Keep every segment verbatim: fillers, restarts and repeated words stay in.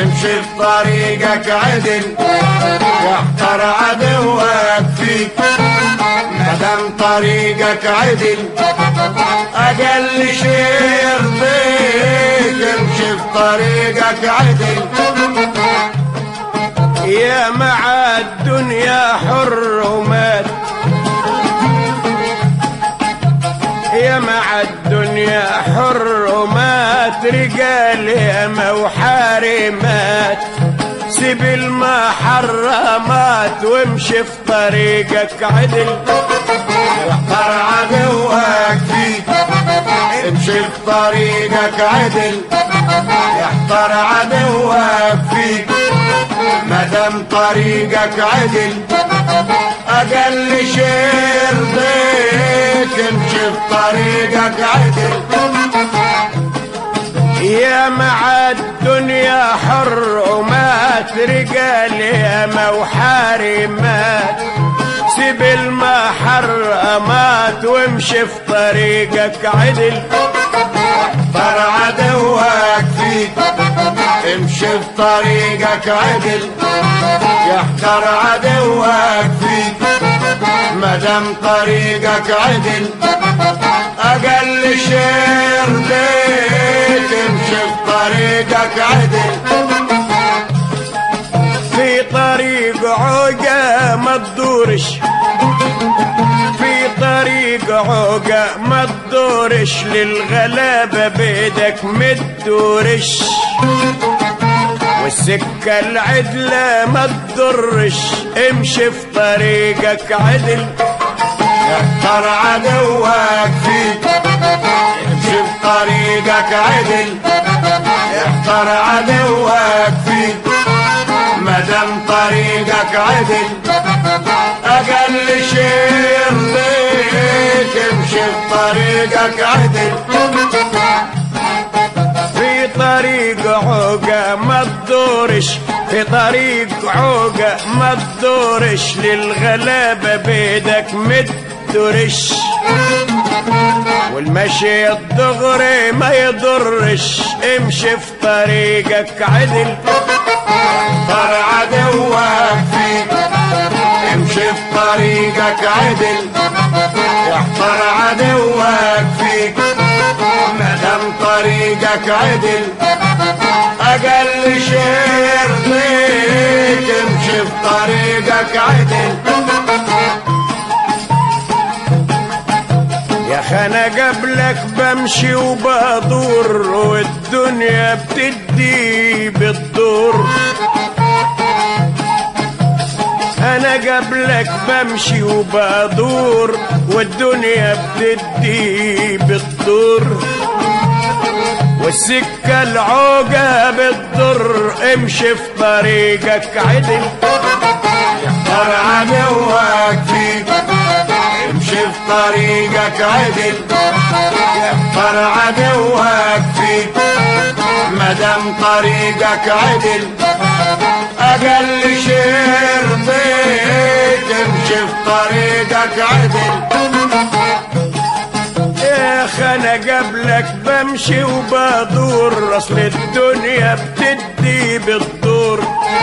امشي في طريقك عدل يحتر عدوك فيك، مادام طريقك عدل اقل شي يرضيك. امشي في طريقك عدل يا مع الدنيا حرمات، يا مع الدنيا حرمات، رجال ياما وحارمات، سيب المحرمات وامشي في طريقك عدل يحتر عدوك فيك. امشي في طريقك عدل يحتر عدوك فيك، مادام طريقك عدل اقل شي يرضيك. امشي في طريقك عدل يا مع الدنيا حرمات، رجال ياما وحارمات، سيب المحرمات وامشي في طريقك عدل يحتر عدوك فيك. امشي في طريقك عدل يحتر عدوك فيك، مادام طريقك عدل اقل شي يرضيك. امشي في طريقك عدل في طريق عوجة ما تدورش، في طريق عوجة ما تدورش، للغلابة بيدك متدورش، والسكة العدلة ما تضرش. امشي في طريقك عدل يحتر عدوك فيك. امشي في طريقك عدل يحتر عدوك فيك، مادام طريقك عدل اقل شي يرضيك. امشي في طريقك عدل في طريق عوجة ما تدورش، في طريق عوجة ما تدورش، للغلابة بيدك متدورش، والمشي الدغري ما يضرش. امشي في طريقك عدل يحتر عدوك فيك. امشي في طريقك عدل يحتر عدوك فيك، مادام طريقك عدل اقل شي يرضيك. امشي في طريقك عدل يا خنا قبلك بمشي وبدور، والدنيا بتدي بالدور، انا قبلك بمشي وبدور، والدنيا بتدي بالدور، والسكة العوجة بتضر. امشي في طريقك عدل يحتر عدوك فيك. امشي في طريقك عدل يحتر عدوك فيك، مادام طريقك عدل اقل شي يرضيك. امشي في طريقك عدل يا خنا قبلك بمشي وبدور، اصل الدنيا بتدي بالدور،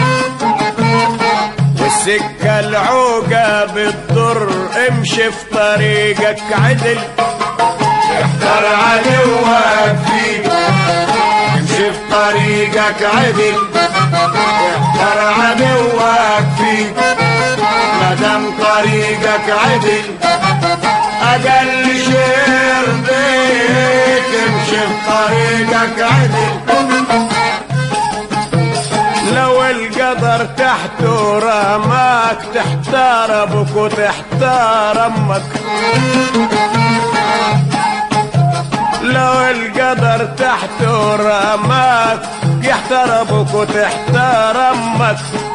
والسكة العوجة بتضر. امشي في طريقك عدل يحتر عدوك فيك. امشي في طريقك عدل يحتر عدوك فيك، مادام طريقك عدل اقل شي يرضيك. امشي في طريقك عدل لو القدر تحته رماك، تحتار ابوك وتحتار امك، لو القدر تحته رماك، يحتار ابوك وتحتار امك،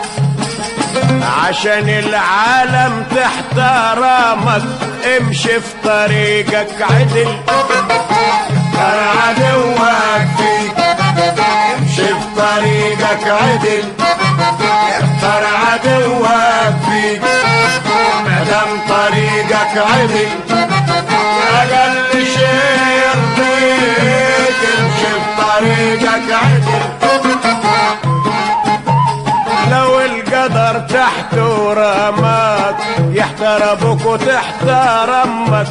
عشان العالم تحتار امك. امشي في طريقك عدل يحتر عدوك فيك. امشي في طريقك عدل يحتر عدوك فيك، مادام طريقك عدل اقل شي يرضيك. امشي في طريقك عدل القدر تحت رماك يحتار ابوك وتحتار امك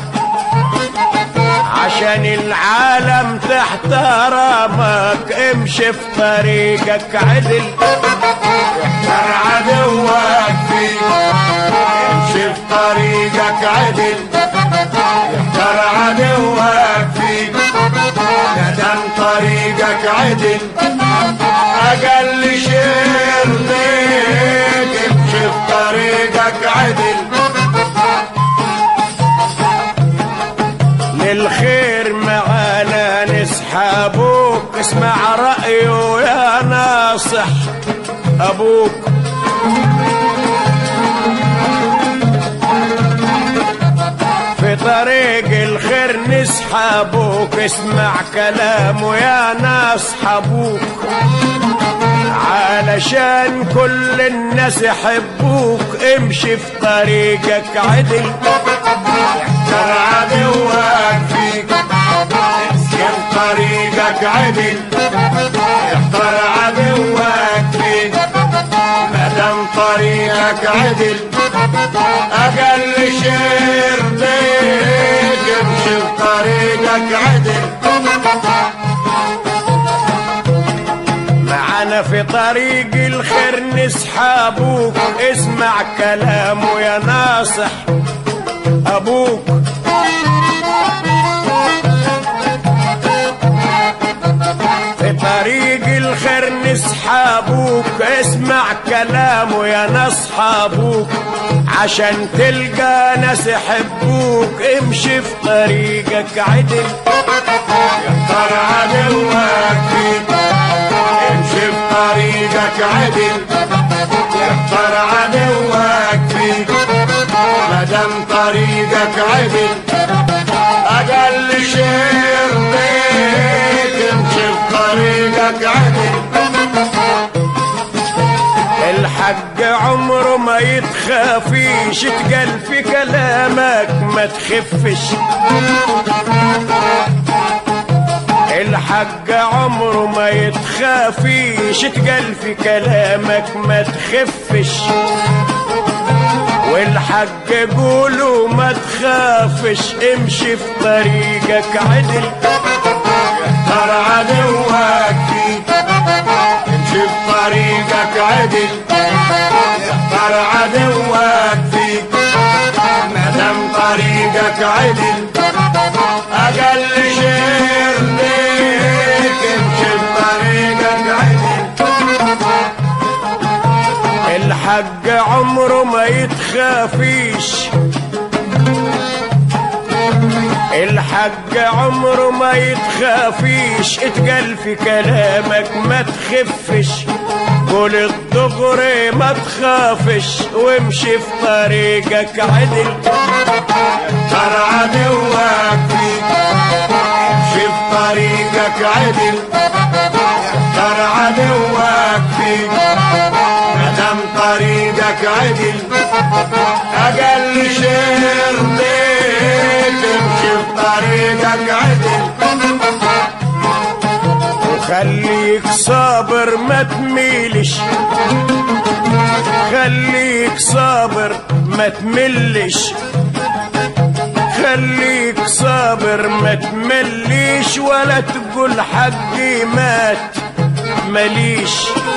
عشان العالم تحت رماك امشي في طريقك عدل يحتار عدوك فيك امشي في طريقك عدل يحتار عدوك فيك مادام طريقك عدل اقل شيء يرضيك امشي في طريقك عدل للخير معانا نسحبوك اسمع رأيه يا ناصح ابوك في طريق الخير نسحبوك اسمع كلامه يا ناس حبوك علشان كل الناس يحبوك امشي في طريقك عدل يحتار عدوك فيك امشي في طريقك عدل يحتار عدوك فيك مادام طريقك عدل اقل شيء يرضيك امشي في طريقك عدل معانا في طريق الخير نسحبوك اسمع كلامه يا ناصح ابوك في طريق الخير نسحبوك اسمع كلامه يا ناس حبوك عشان تلقى ناس يحبوك امشي في طريقك عدل يحتار عدوك فيك امشي في طريقك عدل يحتار عدوك فيك مادام طريقك عدل اقل شيء يرضيك امشي في طريقك عدل الحق عمره ما يتخافيش تقال في كلامك ما تخفش الحق عمره ما يتخافيش تقال في كلامك ما تخفش والحق قوله ما تخافش امشي في طريقك عدل يحتار عدوك فيك امشي في طريقك عدل يحتار عدوك فيك مادام طريقك عدل اقل شيء يرضيك امشي في طريقك عدل الحق عمره ما يتخافيش الحق عمره ما يتخافيش اتقال في كلامك ما تخفش قول الدغري ما تخافش وامشي في طريقك عدل يحتار عدوك فيك امشي في طريقك عدل يحتار عدوك فيك مادام طريقك عدل اقل شيء يرضيك امشي في طريقك عدل وخليك صابر ما تميلش خليك صابر ما تملش خليك صابر ما تمليش ولا تقول حقي مات مليش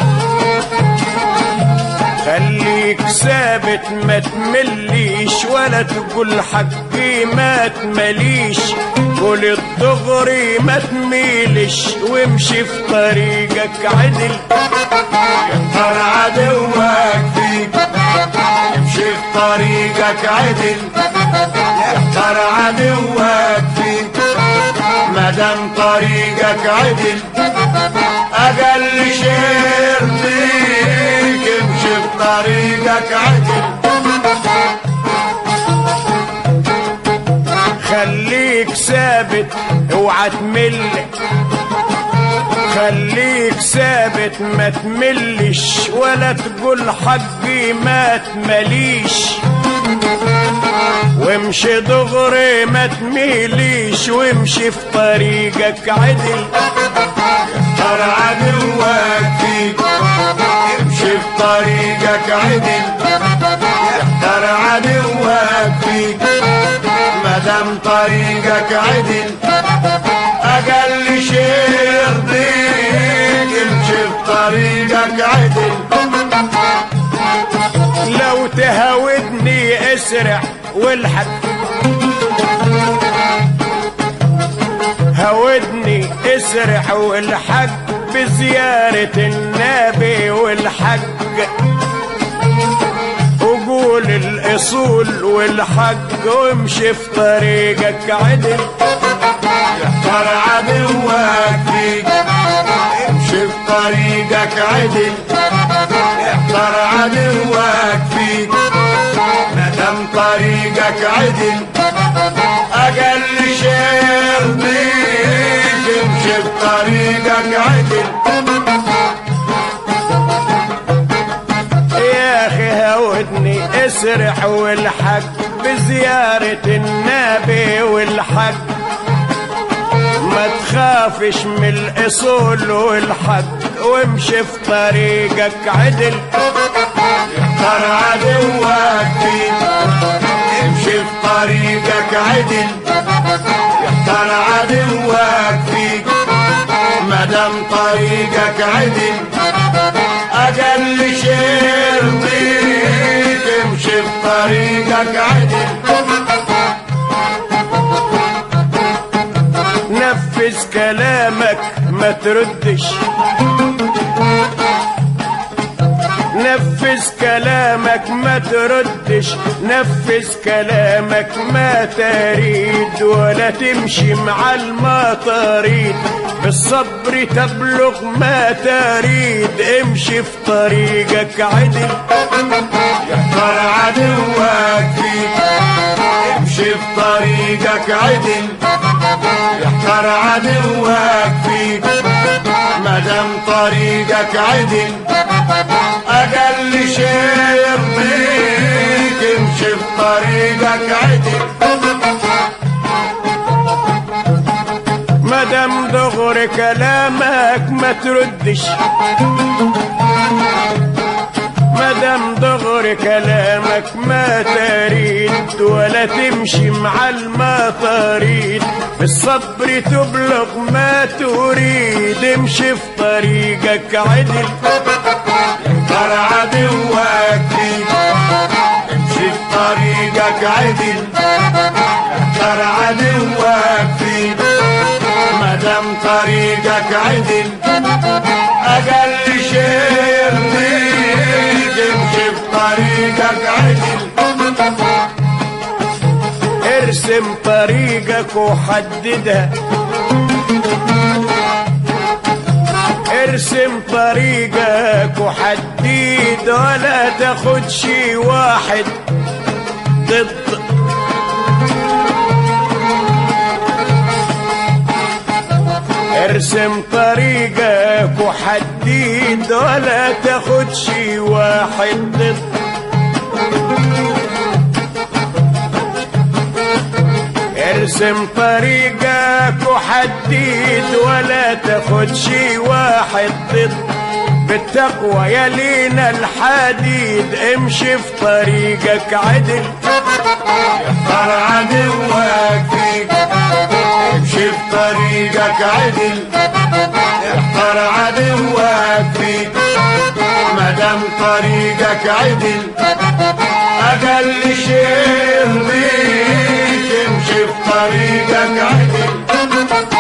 خليك ثابت ما تمليش ولا تقول حقي مات مليش قول الدغري ما تميلش وامشي في طريقك عدل يحتار عدوك فيك امشي في طريقك عدل يحتار عدوك فيك مادام طريقك عدل اقل شيء يرضيك امشي في طريقك عدل خليك ثابت اوعى تمل خليك ثابت ما تملش ولا تقول حقي مات مليش وامشي دغري ما تميليش وامشي في طريقك عدل. يحتار عدوك فيك امشي في طريقك عدل. يحتار عدوك فيك مادام طريقك عدل اقل شيء يرضيك امشي في طريقك عدل. لو تهاودني اسرع والحق هاودني اسرع والحق بزيارة النبي والحق وقول الاصول والحق وامشي في طريقك عدل. يحتار عدوك فيك امشي في طريقك عدل. يحتار عدوك فيك مادام طريقك عدل اقل شيء يرضيك امشي في طريقك عدل. يا اخي هاودني اسرع والحق بزيارة النبي والحق ما تخافش من الاصول والحق وامشي في طريقك عدل. يحتار عدوك فيك امشي في طريقك عدل. يحتار عدوك فيك مادام طريقك عدل اقل شيء يرضيك امشي في طريقك عدل. نفذ كلامك ما تردش نفذ كلامك ما تردش نفذ كلامك ما تريد ولا تمشي مع المطاريد بالصبر تبلغ ما تريد امشي في طريقك عدل. يحتار عدوك فيك امشي في طريقك عدل. يحتار عدوك فيك مادام طريقك عدل اقل شيء يرضيك امشي في طريقك عدل. مادام دغري كلامك ما تردش مادام دغري كلامك ما تريد ولا تمشي مع المطاريد بالصبر تبلغ ما تريد امشي في طريقك عدل. يحتار عدوك فيك امشي في طريقك عدل. يحتار عدوك فيك مادام طريقك عدل اقل شيء يرضيك امشي في طريقك عدل. ارسم طريقك وحددها ارسم طريقك وحدد ولا تاخد شي واحد ضد ارسم طريقك وحدد ولا تاخد شي واحد ضد ارسم طريقك وحدد ولا تاخد شي واحد ضد بالتقوى يلينا الحديد امشي في طريقك عدل. يحتار عدوك فيك امشي في طريقك عدل. يحتار عدوك فيك مادام طريقك عدل اقل شيء يرضيك امشي في طريقك عدل.